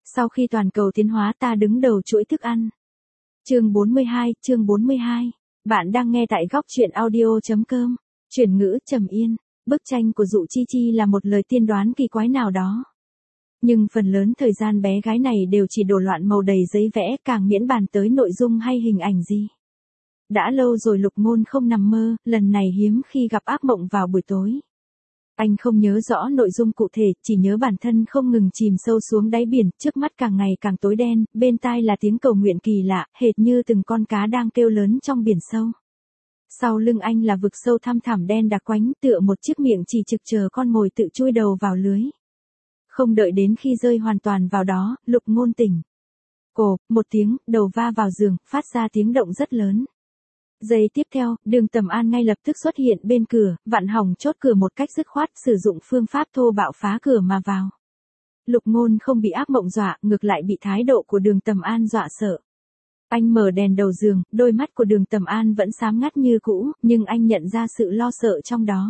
Sau khi toàn cầu tiến hóa ta đứng đầu chuỗi thức ăn. Chương 42. Bạn đang nghe tại góc truyện audio.com. Chuyển ngữ trầm yên. Bức tranh của Dụ Chi Chi là một lời tiên đoán kỳ quái nào đó. Nhưng phần lớn thời gian bé gái này đều chỉ đổ loạn màu đầy giấy vẽ, càng miễn bàn tới nội dung hay hình ảnh gì. Đã lâu rồi Lục Ngôn không nằm mơ, lần này hiếm khi gặp ác mộng vào buổi tối. Anh không nhớ rõ nội dung cụ thể, chỉ nhớ bản thân không ngừng chìm sâu xuống đáy biển, trước mắt càng ngày càng tối đen, bên tai là tiếng cầu nguyện kỳ lạ, hệt như từng con cá đang kêu lớn trong biển sâu. Sau lưng anh là vực sâu thăm thẳm đen đặc quánh, tựa một chiếc miệng chỉ trực chờ con mồi tự chui đầu vào lưới. Không đợi đến khi rơi hoàn toàn vào đó, Lục Ngôn tỉnh. Cộp, một tiếng, đầu va vào giường, phát ra tiếng động rất lớn. Giây tiếp theo, Đường Tầm An ngay lập tức xuất hiện bên cửa, vặn hỏng chốt cửa một cách dứt khoát, sử dụng phương pháp thô bạo phá cửa mà vào. Lục Ngôn không bị ác mộng dọa, ngược lại bị thái độ của Đường Tầm An dọa sợ. Anh mở đèn đầu giường, đôi mắt của Đường Tầm An vẫn sáng ngắt như cũ, nhưng anh nhận ra sự lo sợ trong đó.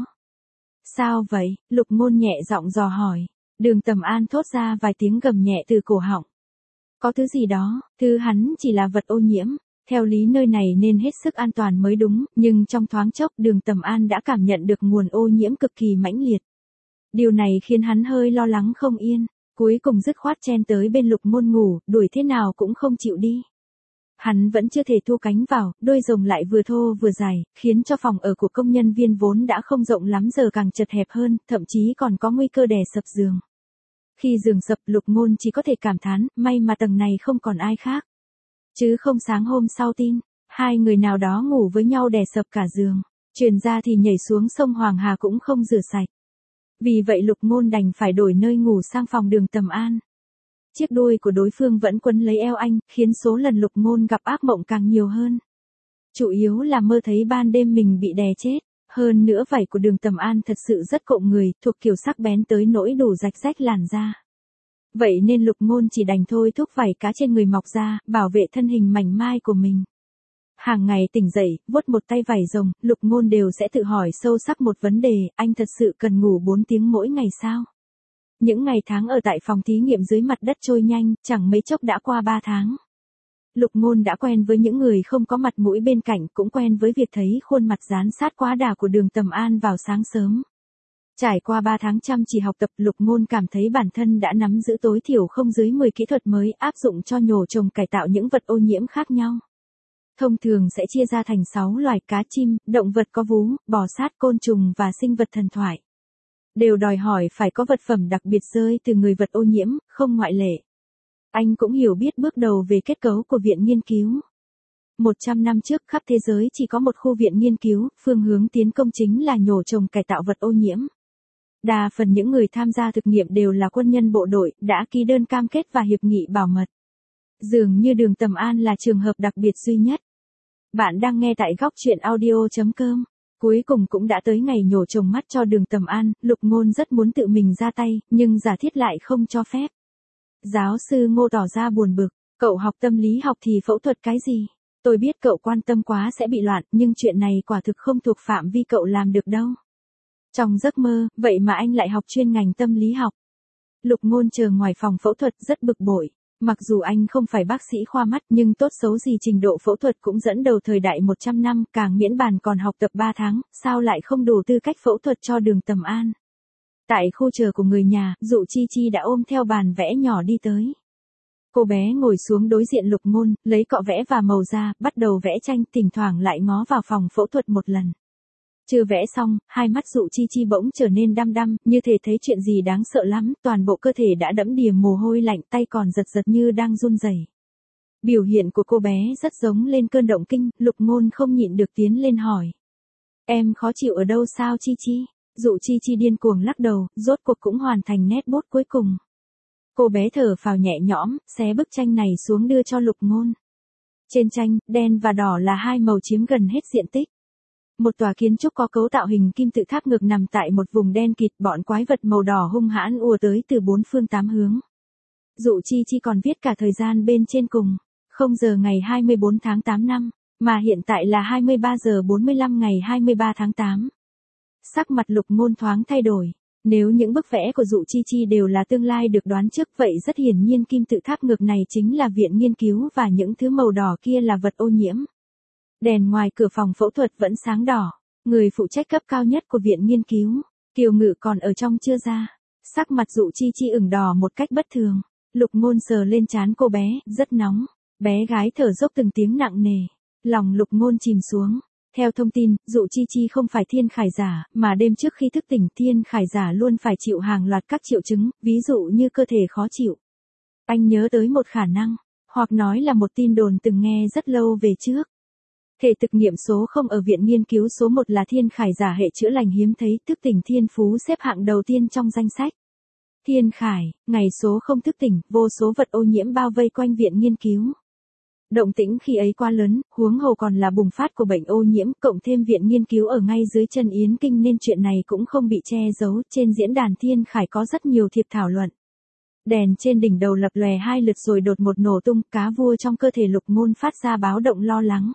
Sao vậy? Lục Ngôn nhẹ giọng dò hỏi. Đường Tầm An thốt ra vài tiếng gầm nhẹ từ cổ họng. Có thứ gì đó, thứ hắn chỉ là vật ô nhiễm. Theo lý nơi này nên hết sức an toàn mới đúng, nhưng trong thoáng chốc Đường Tầm An đã cảm nhận được nguồn ô nhiễm cực kỳ mãnh liệt. Điều này khiến hắn hơi lo lắng không yên, cuối cùng dứt khoát chen tới bên Lục Ngôn ngủ, đuổi thế nào cũng không chịu đi. Hắn vẫn chưa thể thu cánh vào, đôi rồng lại vừa thô vừa dài, khiến cho phòng ở của công nhân viên vốn đã không rộng lắm giờ càng chật hẹp hơn, thậm chí còn có nguy cơ đè sập giường. Khi giường sập, Lục Ngôn chỉ có thể cảm thán, may mà tầng này không còn ai khác. Chứ không sáng hôm sau tin, hai người nào đó ngủ với nhau đè sập cả giường, truyền ra thì nhảy xuống sông Hoàng Hà cũng không rửa sạch. Vì vậy Lục Ngôn đành phải đổi nơi ngủ sang phòng Đường Tầm An. Chiếc đuôi của đối phương vẫn quấn lấy eo anh, khiến số lần Lục Ngôn gặp ác mộng càng nhiều hơn. Chủ yếu là mơ thấy ban đêm mình bị đè chết, hơn nữa vảy của Đường Tầm An thật sự rất cộm người, thuộc kiểu sắc bén tới nỗi đủ rạch rách làn da. Vậy nên Lục Ngôn chỉ đành thôi thúc vảy cá trên người mọc ra, bảo vệ thân hình mảnh mai của mình. Hàng ngày tỉnh dậy, vuốt một tay vảy rồng, Lục Ngôn đều sẽ tự hỏi sâu sắc một vấn đề, anh thật sự cần ngủ 4 tiếng mỗi ngày sao? Những ngày tháng ở tại phòng thí nghiệm dưới mặt đất trôi nhanh, chẳng mấy chốc đã qua 3 tháng. Lục Ngôn đã quen với những người không có mặt mũi bên cạnh, cũng quen với việc thấy khuôn mặt dán sát quá đà của Đường Tầm An vào sáng sớm. Trải qua 3 tháng chăm chỉ học tập, Lục Ngôn cảm thấy bản thân đã nắm giữ tối thiểu không dưới 10 kỹ thuật mới áp dụng cho nhổ trồng cải tạo những vật ô nhiễm khác nhau. Thông thường sẽ chia ra thành 6 loài cá chim, động vật có vú, bò sát, côn trùng và sinh vật thần thoại. Đều đòi hỏi phải có vật phẩm đặc biệt rơi từ người vật ô nhiễm, không ngoại lệ. Anh cũng hiểu biết bước đầu về kết cấu của viện nghiên cứu. 100 năm trước khắp thế giới chỉ có một khu viện nghiên cứu, phương hướng tiến công chính là nhổ trồng cải tạo vật ô nhiễm. Đa phần những người tham gia thực nghiệm đều là quân nhân bộ đội, đã ký đơn cam kết và hiệp nghị bảo mật. Dường như Đường Tầm An là trường hợp đặc biệt duy nhất. Bạn đang nghe tại góc truyện audio.com. Cuối cùng cũng đã tới ngày nhổ trồng mắt cho Đường Tầm An, Lục Ngôn rất muốn tự mình ra tay, nhưng giả thiết lại không cho phép. Giáo sư Ngô tỏ ra buồn bực, cậu học tâm lý học thì phẫu thuật cái gì? Tôi biết cậu quan tâm quá sẽ bị loạn, nhưng chuyện này quả thực không thuộc phạm vi cậu làm được đâu. Trong giấc mơ, vậy mà anh lại học chuyên ngành tâm lý học. Lục Ngôn chờ ngoài phòng phẫu thuật rất bực bội. Mặc dù anh không phải bác sĩ khoa mắt nhưng tốt xấu gì trình độ phẫu thuật cũng dẫn đầu thời đại 100 năm, càng miễn bàn còn học tập 3 tháng, sao lại không đủ tư cách phẫu thuật cho Đường Tầm An. Tại khu chờ của người nhà, Dụ Chi Chi đã ôm theo bàn vẽ nhỏ đi tới. Cô bé ngồi xuống đối diện Lục Ngôn, lấy cọ vẽ và màu ra, bắt đầu vẽ tranh, thỉnh thoảng lại ngó vào phòng phẫu thuật một lần. Chưa vẽ xong, hai mắt Dụ Chi Chi bỗng trở nên đăm đăm, như thể thấy chuyện gì đáng sợ lắm, toàn bộ cơ thể đã đẫm đìa mồ hôi lạnh, tay còn giật giật như đang run rẩy. Biểu hiện của cô bé rất giống lên cơn động kinh, Lục Ngôn không nhịn được tiến lên hỏi. Em khó chịu ở đâu sao Chi Chi? Dụ Chi Chi điên cuồng lắc đầu, rốt cuộc cũng hoàn thành nét bút cuối cùng. Cô bé thở phào nhẹ nhõm, xé bức tranh này xuống đưa cho Lục Ngôn. Trên tranh, đen và đỏ là hai màu chiếm gần hết diện tích. Một tòa kiến trúc có cấu tạo hình kim tự tháp ngược nằm tại một vùng đen kịt, bọn quái vật màu đỏ hung hãn ùa tới từ 4 phương 8 hướng. Dụ Chi Chi còn viết cả thời gian bên trên cùng, 0 giờ ngày 24 tháng 8 năm, mà hiện tại là 23 giờ 45 ngày 23 tháng 8. Sắc mặt Lục Ngôn thoáng thay đổi, Nếu những bức vẽ của Dụ Chi Chi đều là tương lai được đoán trước, vậy rất hiển nhiên kim tự tháp ngược này chính là viện nghiên cứu và những thứ màu đỏ kia là vật ô nhiễm. Đèn ngoài cửa phòng phẫu thuật vẫn sáng đỏ. Người phụ trách cấp cao nhất của viện nghiên cứu, Kiều Ngự còn ở trong chưa ra. Sắc mặt Dụ Chi Chi ửng đỏ một cách bất thường. Lục Ngôn sờ lên trán cô bé, rất nóng. Bé gái thở dốc từng tiếng nặng nề. Lòng Lục Ngôn chìm xuống. Theo thông tin, Dụ Chi Chi không phải thiên khải giả, mà đêm trước khi thức tỉnh thiên khải giả luôn phải chịu hàng loạt các triệu chứng, ví dụ như cơ thể khó chịu. Anh nhớ tới một khả năng, hoặc nói là một tin đồn từng nghe rất lâu về trước. Thể thực nghiệm số 0 ở viện nghiên cứu số 1 là thiên khải giả hệ chữa lành hiếm thấy, thức tỉnh thiên phú xếp hạng đầu tiên trong danh sách. Thiên khải, ngày số 0 thức tỉnh, vô số vật ô nhiễm bao vây quanh viện nghiên cứu. Động tĩnh khi ấy quá lớn, huống hồ còn là bùng phát của bệnh ô nhiễm, cộng thêm viện nghiên cứu ở ngay dưới chân Yến Kinh nên chuyện này cũng không bị che giấu. Trên diễn đàn thiên khải có rất nhiều thiệp thảo luận. Đèn trên đỉnh đầu lập lòe 2 lượt rồi đột một nổ tung, cá vua trong cơ thể Lục Ngôn phát ra báo động lo lắng.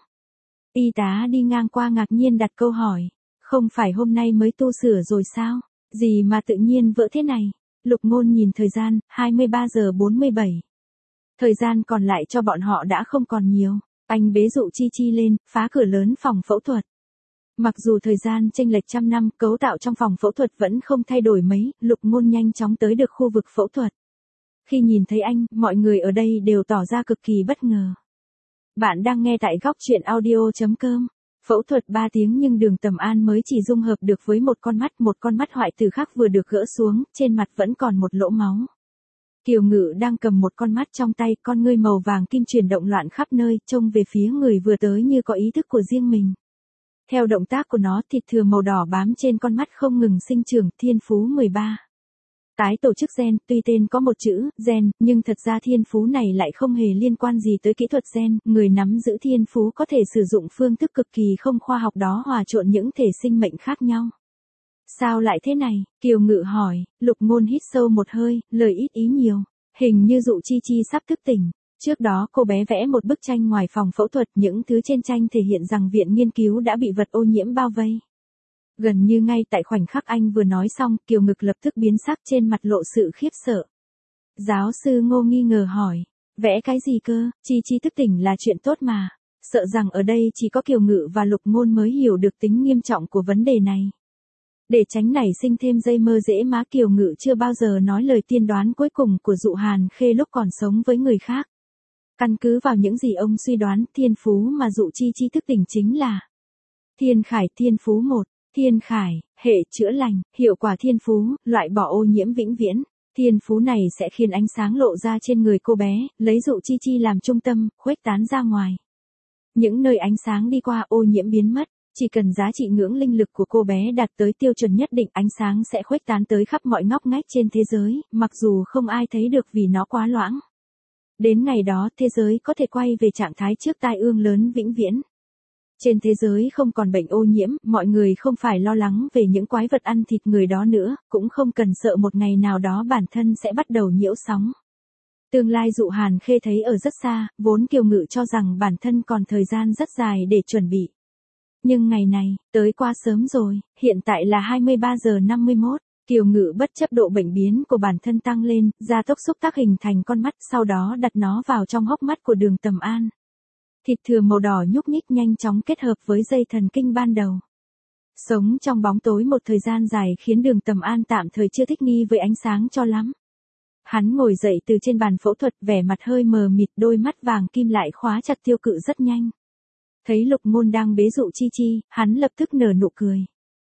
Y tá đi ngang qua ngạc nhiên đặt câu hỏi, không phải hôm nay mới tu sửa rồi sao, gì mà tự nhiên vỡ thế này. Lục Ngôn nhìn thời gian, 23 giờ 47. Thời gian còn lại cho bọn họ đã không còn nhiều. Anh bế Dụ Chi Chi lên, phá cửa lớn phòng phẫu thuật. Mặc dù thời gian chênh lệch trăm năm, cấu tạo trong phòng phẫu thuật vẫn không thay đổi mấy, Lục Ngôn nhanh chóng tới được khu vực phẫu thuật. Khi nhìn thấy anh, mọi người ở đây đều tỏ ra cực kỳ bất ngờ. Bạn đang nghe tại góc truyện audio.com. Phẫu thuật 3 tiếng nhưng Đường Tầm An mới chỉ dung hợp được với một con mắt hoại tử khác vừa được gỡ xuống, trên mặt vẫn còn một lỗ máu. Kiều Ngự đang cầm một con mắt trong tay, con ngươi màu vàng kim chuyển động loạn khắp nơi, trông về phía người vừa tới như có ý thức của riêng mình. Theo động tác của nó, thịt thừa màu đỏ bám trên con mắt không ngừng sinh trưởng, thiên phú 13. Tái tổ chức gen, tuy tên có một chữ, gen, nhưng thật ra thiên phú này lại không hề liên quan gì tới kỹ thuật gen, người nắm giữ thiên phú có thể sử dụng phương thức cực kỳ không khoa học đó hòa trộn những thể sinh mệnh khác nhau. Sao lại thế này? Kiều Ngự hỏi. Lục Ngôn hít sâu một hơi, lời ít ý nhiều. Hình như Dụ Chi Chi sắp thức tỉnh. Trước đó cô bé vẽ một bức tranh ngoài phòng phẫu thuật, những thứ trên tranh thể hiện rằng viện nghiên cứu đã bị vật ô nhiễm bao vây. Gần như ngay tại khoảnh khắc anh vừa nói xong, Kiều Ngực lập tức biến sắc, trên mặt lộ sự khiếp sợ. Giáo sư Ngô nghi ngờ hỏi, vẽ cái gì cơ? Chi Chi thức tỉnh là chuyện tốt mà. Sợ rằng ở đây chỉ có Kiều Ngự và Lục Ngôn mới hiểu được tính nghiêm trọng của vấn đề này. Để tránh nảy sinh thêm dây mơ dễ má, Kiều Ngự chưa bao giờ nói lời tiên đoán cuối cùng của Dụ Hàn Khê lúc còn sống với người khác. Căn cứ vào những gì ông suy đoán, thiên phú mà Dụ Chi Chi thức tỉnh chính là Thiên Khải. Thiên phú 1, Thiên Khải, hệ chữa lành, hiệu quả thiên phú, loại bỏ ô nhiễm vĩnh viễn. Thiên phú này sẽ khiến ánh sáng lộ ra trên người cô bé, lấy Dụ Chi Chi làm trung tâm, khuếch tán ra ngoài. Những nơi ánh sáng đi qua, ô nhiễm biến mất. Chỉ cần giá trị ngưỡng linh lực của cô bé đạt tới tiêu chuẩn nhất định, ánh sáng sẽ khuếch tán tới khắp mọi ngóc ngách trên thế giới, mặc dù không ai thấy được vì nó quá loãng. Đến ngày đó, thế giới có thể quay về trạng thái trước tai ương lớn vĩnh viễn. Trên thế giới không còn bệnh ô nhiễm, mọi người không phải lo lắng về những quái vật ăn thịt người đó nữa, cũng không cần sợ một ngày nào đó bản thân sẽ bắt đầu nhiễu sóng. Tương lai Dụ Hàn Khê thấy ở rất xa, vốn Kiều Ngự cho rằng bản thân còn thời gian rất dài để chuẩn bị. Nhưng ngày này, tới quá sớm rồi, hiện tại là 23 giờ 51, Kiều Ngự bất chấp độ bệnh biến của bản thân tăng lên, gia tốc xúc tác hình thành con mắt, sau đó đặt nó vào trong hốc mắt của Đường Tầm An. Thịt thừa màu đỏ nhúc nhích nhanh chóng kết hợp với dây thần kinh ban đầu. Sống trong bóng tối một thời gian dài khiến Đường Tầm An tạm thời chưa thích nghi với ánh sáng cho lắm. Hắn ngồi dậy từ trên bàn phẫu thuật, vẻ mặt hơi mờ mịt, đôi mắt vàng kim lại khóa chặt Tiêu Cự rất nhanh. Thấy Lục Ngôn đang bế Dụ Chi Chi, hắn lập tức nở nụ cười.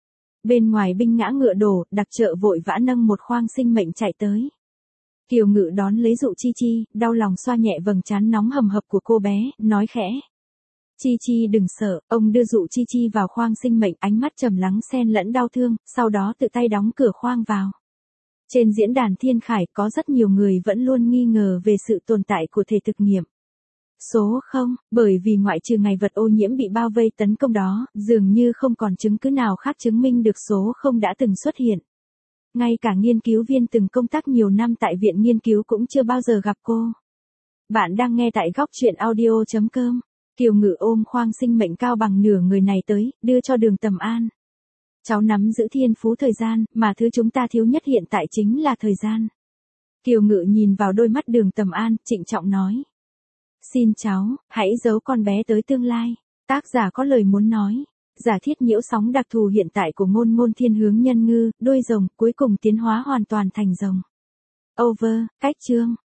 Bên ngoài binh ngã ngựa đổ, đặc trợ vội vã nâng một khoang sinh mệnh chạy tới. Kiều Ngự đón lấy Dụ Chi Chi, đau lòng xoa nhẹ vầng trán nóng hầm hập của cô bé, nói khẽ. Chi Chi đừng sợ, ông đưa Dụ Chi Chi vào khoang sinh mệnh, ánh mắt trầm lắng xen lẫn đau thương, sau đó tự tay đóng cửa khoang vào. Trên diễn đàn Thiên Khải có rất nhiều người vẫn luôn nghi ngờ về sự tồn tại của thể thực nghiệm. Số 0, bởi vì ngoại trừ ngày vật ô nhiễm bị bao vây tấn công đó, dường như không còn chứng cứ nào khác chứng minh được số 0 đã từng xuất hiện. Ngay cả nghiên cứu viên từng công tác nhiều năm tại viện nghiên cứu cũng chưa bao giờ gặp cô. Bạn đang nghe tại góc truyện audio.com. Kiều Ngự ôm khoang sinh mệnh cao bằng nửa người này tới, đưa cho Đường Tầm An. Cháu nắm giữ thiên phú thời gian, mà thứ chúng ta thiếu nhất hiện tại chính là thời gian. Kiều Ngự nhìn vào đôi mắt Đường Tầm An, trịnh trọng nói. Xin cháu, hãy giấu con bé tới tương lai. Tác giả có lời muốn nói. Giả thiết nhiễu sóng đặc thù hiện tại của ngôn ngôn thiên hướng nhân ngư, đuôi rồng, cuối cùng tiến hóa hoàn toàn thành rồng. Over, cách chương.